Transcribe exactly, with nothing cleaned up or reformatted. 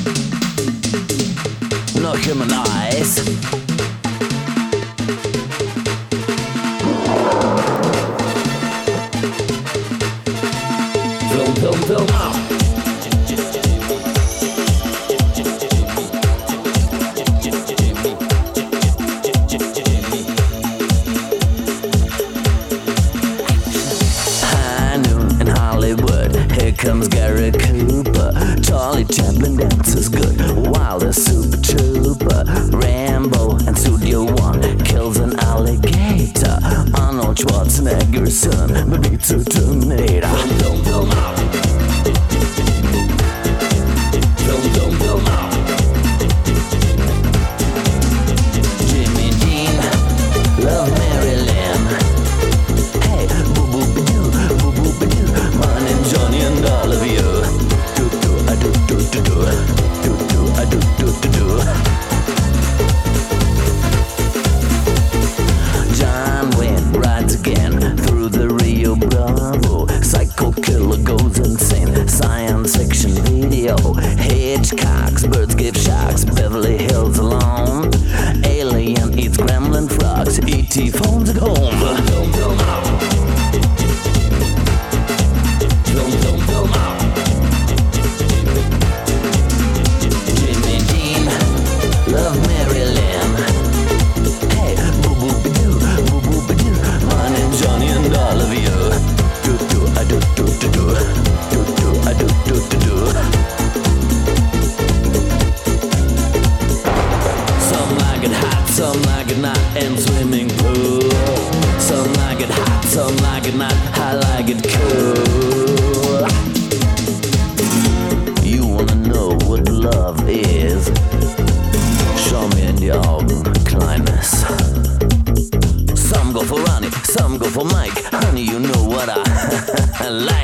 No human eyes. Film, film, film out. High noon in Hollywood. Here comes Gary Cooper. Charlie Chaplin dances good. Wilder super trooper. Rambo and Studio One kills an alligator. Arnold Schwarzenegger's son beats a Terminator. Film, film, film out. Film, film, film out. Jimmy Dean, love Mary Lynn. Hey, boo boo ba doo, boo boo ba doo. My name's Johnny and all of you. Do do a do do do do, do do a do do do do. John Wayne rides again through the Rio Bravo. Psycho killer goes insane. Science fiction video. Hitchcock's birds give shocks. Beverly Hills alone. Alien eats gremlin frogs. E T phones at home. Film, film out. Film, film, film out. Jimmy Dean, love Mary Lynn. Hey, boo boo ba doo, boo boo ba doo. My name's Johnny and all of you. Do do a do do do do, do do a do do do do. Some like it hot, some like it not, in swimming pool. Some like it hot, some like it not. I like it cool. You wanna know what love is? Show me in the Augen Kleines. Some go for Ronnie, some go for Mike. Honey, you know what I like.